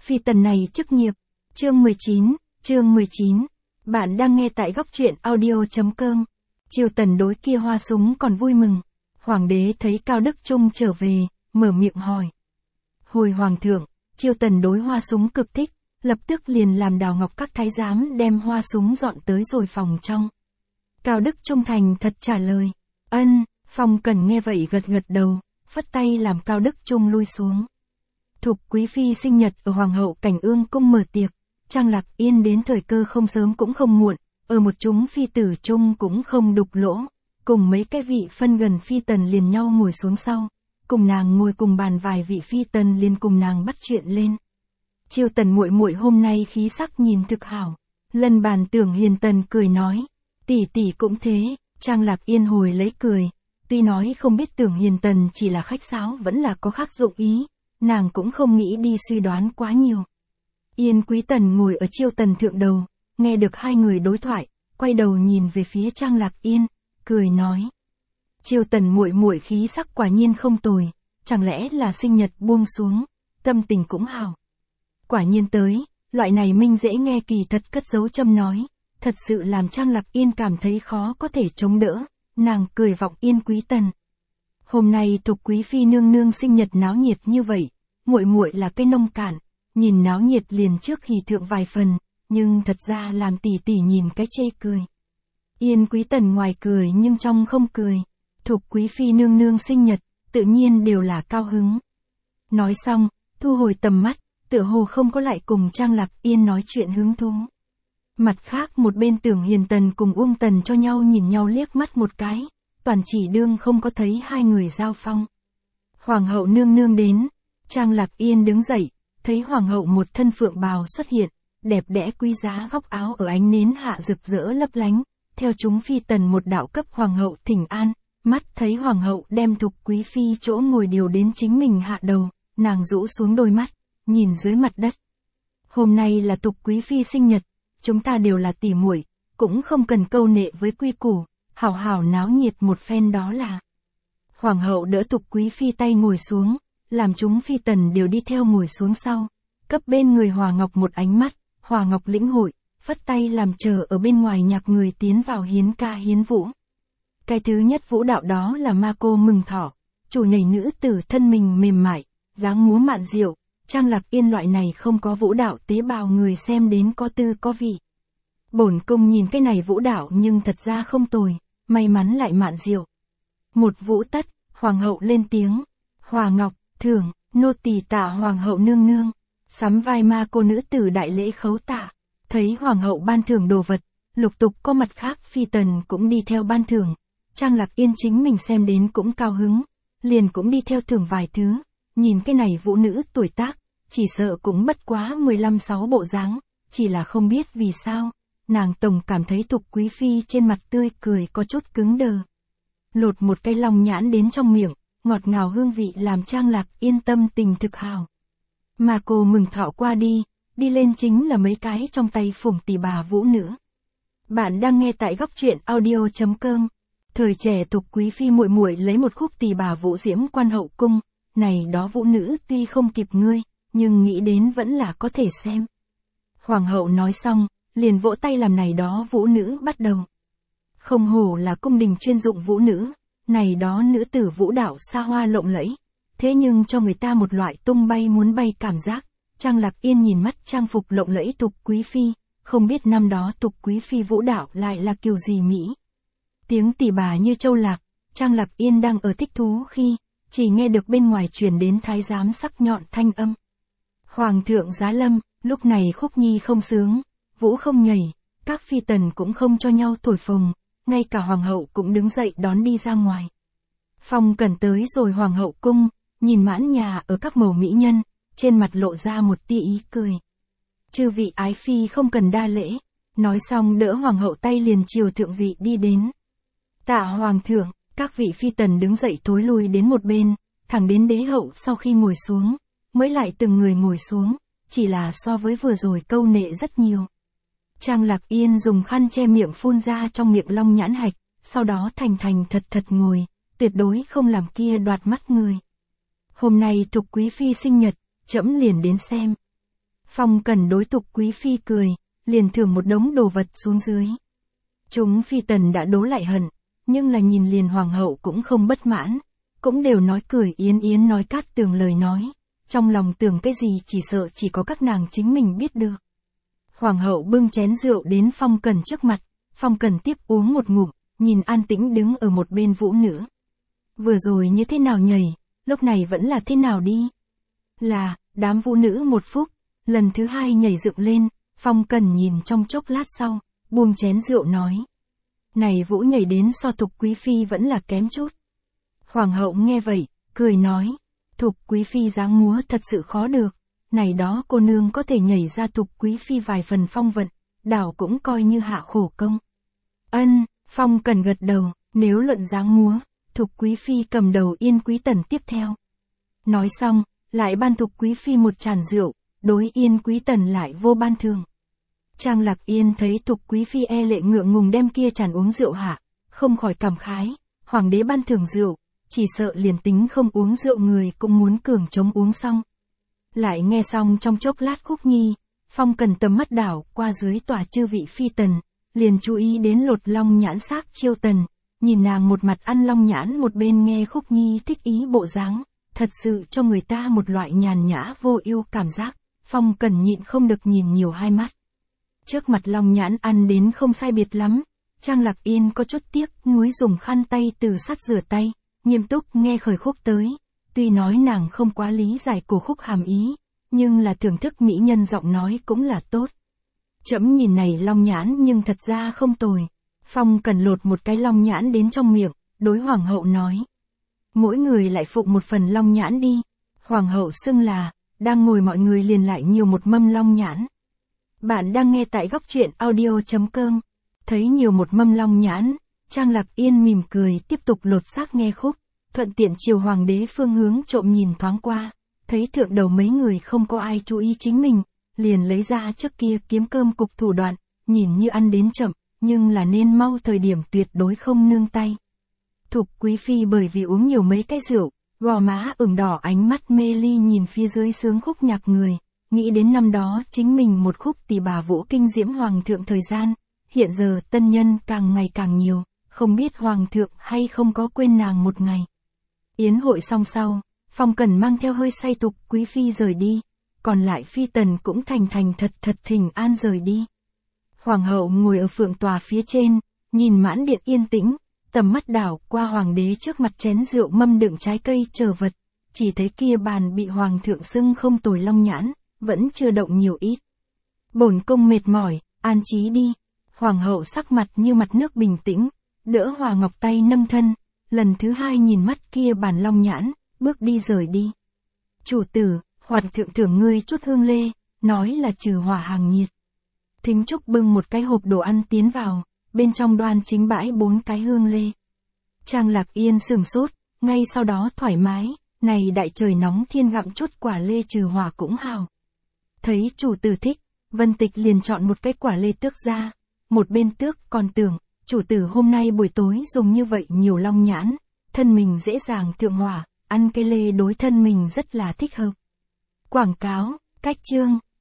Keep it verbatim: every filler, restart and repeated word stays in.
Phi tần này chức nghiệp. Chương mười chín, chương mười chín. Bạn đang nghe tại góc truyện audio.com. Triều Tần đối kia hoa súng còn vui mừng. Hoàng đế thấy Cao Đức Trung trở về, mở miệng hỏi. Hồi hoàng thượng, Triều Tần đối hoa súng cực thích, lập tức liền làm Đào Ngọc các thái giám đem hoa súng dọn tới rồi phòng trong. Cao Đức Trung thành thật trả lời. Ân, Phong Cẩn nghe vậy gật gật đầu, phất tay làm Cao Đức Trung lui xuống. Thục quý phi sinh nhật ở Hoàng hậu Cảnh Ương cung mở tiệc, Trang Lạc Yên đến thời cơ không sớm cũng không muộn, ở một chúng phi tử chung cũng không đục lỗ, cùng mấy cái vị phân gần phi tần liền nhau ngồi xuống sau, cùng nàng ngồi cùng bàn vài vị phi tần liền cùng nàng bắt chuyện lên. Triều Tần muội muội hôm nay khí sắc nhìn thực hảo. Lần bàn Tưởng Hiền Tần cười nói, tỷ tỷ cũng thế. Trang Lạc Yên hồi lấy cười, tuy nói không biết Tưởng Hiền Tần chỉ là khách sáo vẫn là có khác dụng ý, nàng cũng không nghĩ đi suy đoán quá nhiều. Yên Quý Tần ngồi ở Triều Tần thượng đầu, nghe được hai người đối thoại, quay đầu nhìn về phía Trang Lạc Yên, cười nói: Triều Tần muội muội khí sắc quả nhiên không tồi, chẳng lẽ là sinh nhật buông xuống, tâm tình cũng hảo. Quả nhiên tới, loại này minh dễ nghe kỳ thật cất giấu châm nói, thật sự làm Trang Lạc Yên cảm thấy khó có thể chống đỡ, nàng cười vọng Yên Quý Tần. Hôm nay Thục quý phi nương nương sinh nhật náo nhiệt như vậy, muội muội là cây nông cạn, nhìn náo nhiệt liền trước hỉ thượng vài phần, nhưng thật ra làm tỷ tỷ nhìn cái chê cười. Yên Quý Tần ngoài cười nhưng trong không cười, Thục quý phi nương nương sinh nhật, tự nhiên đều là cao hứng. Nói xong, thu hồi tầm mắt, tựa hồ không có lại cùng Trang Lạc Yên nói chuyện hứng thú. Mặt khác một bên Tưởng Hiền Tần cùng Uông Tần cho nhau nhìn nhau liếc mắt một cái, toàn chỉ đương không có thấy hai người giao phong. Hoàng hậu nương nương đến, Trang Lạc Yên đứng dậy, thấy hoàng hậu một thân phượng bào xuất hiện, đẹp đẽ quý giá góc áo ở ánh nến hạ rực rỡ lấp lánh, theo chúng phi tần một đạo cấp hoàng hậu thỉnh an, mắt thấy hoàng hậu đem Thục quý phi chỗ ngồi điều đến chính mình hạ đầu, nàng rũ xuống đôi mắt, nhìn dưới mặt đất. Hôm nay là Thục quý phi sinh nhật, chúng ta đều là tỷ muội, cũng không cần câu nệ với quy củ, hảo hảo náo nhiệt một phen đó là. Hoàng hậu đỡ Thục quý phi tay ngồi xuống, làm chúng phi tần đều đi theo ngồi xuống sau, cấp bên người Hòa Ngọc một ánh mắt, Hòa Ngọc lĩnh hội, phất tay làm chờ ở bên ngoài nhạc người tiến vào hiến ca hiến vũ. Cái thứ nhất vũ đạo đó là ma cô mừng thọ, chủ nhảy nữ tử thân mình mềm mại, dáng múa mạn diệu. Trang Lạc Yên loại này không có vũ đạo tế bào người xem đến có tư có vị. Bổn cung nhìn cái này vũ đạo nhưng thật ra không tồi, may mắn lại mạn diệu. Một vũ tất, hoàng hậu lên tiếng, Hòa Ngọc, thưởng, nô tỳ tạ hoàng hậu nương nương, sắm vai ma cô nữ tử đại lễ khấu tạ. Thấy hoàng hậu ban thưởng đồ vật, lục tục có mặt khác phi tần cũng đi theo ban thưởng. Trang Lạc Yên chính mình xem đến cũng cao hứng, liền cũng đi theo thưởng vài thứ. Nhìn cái này vũ nữ tuổi tác, chỉ sợ cũng bất quá mười lăm sáu bộ dáng, chỉ là không biết vì sao, nàng tổng cảm thấy Thục quý phi trên mặt tươi cười có chút cứng đờ. Lột một cây long nhãn đến trong miệng, ngọt ngào hương vị làm Trang Lạc Yên tâm tình thực hào. Mà cô mừng thọ qua đi, đi lên chính là mấy cái trong tay phủng tỷ bà vũ nữ. Bạn đang nghe tại góc truyện audio.com. Thời trẻ Thục quý phi muội muội lấy một khúc tỷ bà vũ diễm quan hậu cung. Này đó vũ nữ tuy không kịp ngươi, nhưng nghĩ đến vẫn là có thể xem. Hoàng hậu nói xong, liền vỗ tay làm này đó vũ nữ bắt đầu. Không hổ là cung đình chuyên dụng vũ nữ, này đó nữ tử vũ đạo xa hoa lộng lẫy, thế nhưng cho người ta một loại tung bay muốn bay cảm giác. Trang Lạc Yên nhìn mắt trang phục lộng lẫy Thục quý phi, không biết năm đó Thục quý phi vũ đạo lại là kiểu gì mỹ. Tiếng tỷ bà như châu lạc, Trang Lạc Yên đang ở thích thú khi chỉ nghe được bên ngoài truyền đến thái giám sắc nhọn thanh âm. Hoàng thượng giá lâm, lúc này khúc nhi không sướng, vũ không nhảy, các phi tần cũng không cho nhau thổi phồng, ngay cả hoàng hậu cũng đứng dậy đón đi ra ngoài. Phong Cẩn tới rồi hoàng hậu cung, nhìn mãn nhà ở các màu mỹ nhân, trên mặt lộ ra một tia ý cười. Chư vị ái phi không cần đa lễ, nói xong đỡ hoàng hậu tay liền chiều thượng vị đi đến. Tạ hoàng thượng. Các vị phi tần đứng dậy thối lui đến một bên, thẳng đến đế hậu sau khi ngồi xuống, mới lại từng người ngồi xuống, chỉ là so với vừa rồi câu nệ rất nhiều. Trang Lạc Yên dùng khăn che miệng phun ra trong miệng long nhãn hạch, sau đó thành thành thật thật ngồi, tuyệt đối không làm kia đoạt mắt người. Hôm nay Thục quý phi sinh nhật, trẫm liền đến xem. Phong Cần đối Thục Quý Phi cười, liền thưởng một đống đồ vật xuống dưới. Chúng phi tần đã đố lại hận, nhưng là nhìn liền hoàng hậu cũng không bất mãn, cũng đều nói cười yến yến nói Cát Tường lời nói, trong lòng tưởng cái gì chỉ sợ chỉ có các nàng chính mình biết được. Hoàng hậu bưng chén rượu đến Phong Cần trước mặt, Phong Cần tiếp uống một ngụm, nhìn an tĩnh đứng ở một bên vũ nữ. Vừa rồi như thế nào nhảy, lúc này vẫn là thế nào đi? Là, đám vũ nữ một phút, lần thứ hai nhảy dựng lên, Phong Cần nhìn trong chốc lát sau, buông chén rượu nói. Này vũ nhảy đến so Thục Quý Phi vẫn là kém chút. Hoàng hậu nghe vậy, cười nói, Thục Quý Phi dáng múa thật sự khó được, này đó cô nương có thể nhảy ra Thục Quý Phi vài phần phong vận, đảo cũng coi như hạ khổ công. Ân, Phong Cần gật đầu, nếu luận dáng múa, Thục Quý Phi cầm đầu Yên Quý Tần tiếp theo. Nói xong, lại ban Thục Quý Phi một chản rượu, đối Yên Quý Tần lại vô ban thường. Trang Lạc Yên thấy Thục Quý Phi e lệ ngượng ngùng đem kia chản uống rượu hạ, không khỏi cảm khái, hoàng đế ban thưởng rượu, chỉ sợ liền tính không uống rượu người cũng muốn cường chống uống xong. Lại nghe xong trong chốc lát khúc nhi, Phong Cần tầm mắt đảo qua dưới tòa chư vị phi tần, liền chú ý đến Lột Long Nhãn xác Chiêu Tần, nhìn nàng một mặt ăn long nhãn một bên nghe khúc nhi thích ý bộ dáng, thật sự cho người ta một loại nhàn nhã vô ưu cảm giác, Phong Cần nhịn không được nhìn nhiều hai mắt. Trước mặt long nhãn ăn đến không sai biệt lắm, Trang Lạc Yên có chút tiếc nuối dùng khăn tay từ sắt rửa tay, nghiêm túc nghe khởi khúc tới, tuy nói nàng không quá lý giải cổ khúc hàm ý, nhưng là thưởng thức mỹ nhân giọng nói cũng là tốt. Trẫm nhìn này long nhãn nhưng thật ra không tồi. Phong Cần lột một cái long nhãn đến trong miệng, đối hoàng hậu nói. Mỗi người lại phụng một phần long nhãn đi. Hoàng hậu xưng là, đang ngồi mọi người liền lại nhiều một mâm long nhãn. Bạn đang nghe tại góc truyện audio chấm com. Thấy nhiều một mâm long nhãn, Trang Lạc Yên mỉm cười tiếp tục lột xác nghe khúc, thuận tiện chiều hoàng đế phương hướng trộm nhìn thoáng qua, thấy thượng đầu mấy người không có ai chú ý chính mình, liền lấy ra trước kia kiếm cơm cục thủ đoạn, nhìn như ăn đến chậm, nhưng là nên mau thời điểm tuyệt đối không nương tay. Thục Quý Phi bởi vì uống nhiều mấy cái rượu, gò má ửng đỏ ánh mắt mê ly nhìn phía dưới sướng khúc nhạc người, nghĩ đến năm đó chính mình một khúc tỷ bà vũ kinh diễm hoàng thượng thời gian, hiện giờ tân nhân càng ngày càng nhiều, không biết hoàng thượng hay không có quên nàng một ngày. Yến hội xong sau, Phong Cần mang theo hơi say Thục Quý Phi rời đi, còn lại phi tần cũng thành thành thật thật thỉnh an rời đi. Hoàng hậu ngồi ở phượng tòa phía trên, nhìn mãn điện yên tĩnh, tầm mắt đảo qua hoàng đế trước mặt chén rượu mâm đựng trái cây chờ vật, chỉ thấy kia bàn bị hoàng thượng xưng không tồi long nhãn, vẫn chưa động nhiều ít. Bổn cung mệt mỏi, an trí đi. Hoàng hậu sắc mặt như mặt nước bình tĩnh, đỡ Hòa Ngọc tay nâng thân, lần thứ hai nhìn mắt kia bàn long nhãn, bước đi rời đi. Chủ tử, hoàng thượng thưởng ngươi chút hương lê, nói là trừ hỏa hàng nhiệt. Thính Trúc bưng một cái hộp đồ ăn tiến vào, bên trong đoan chính bãi bốn cái hương lê. Trang Lạc Yên sửng sốt, ngay sau đó thoải mái, này đại trời nóng thiên gặm chút quả lê trừ hỏa cũng hào. Thấy chủ tử thích, Vân Tịch liền chọn một cái quả lê tước ra, một bên tước còn tưởng, chủ tử hôm nay buổi tối dùng như vậy nhiều long nhãn, thân mình dễ dàng thượng hỏa, ăn cây lê đối thân mình rất là thích hợp. Quảng cáo, cách chương.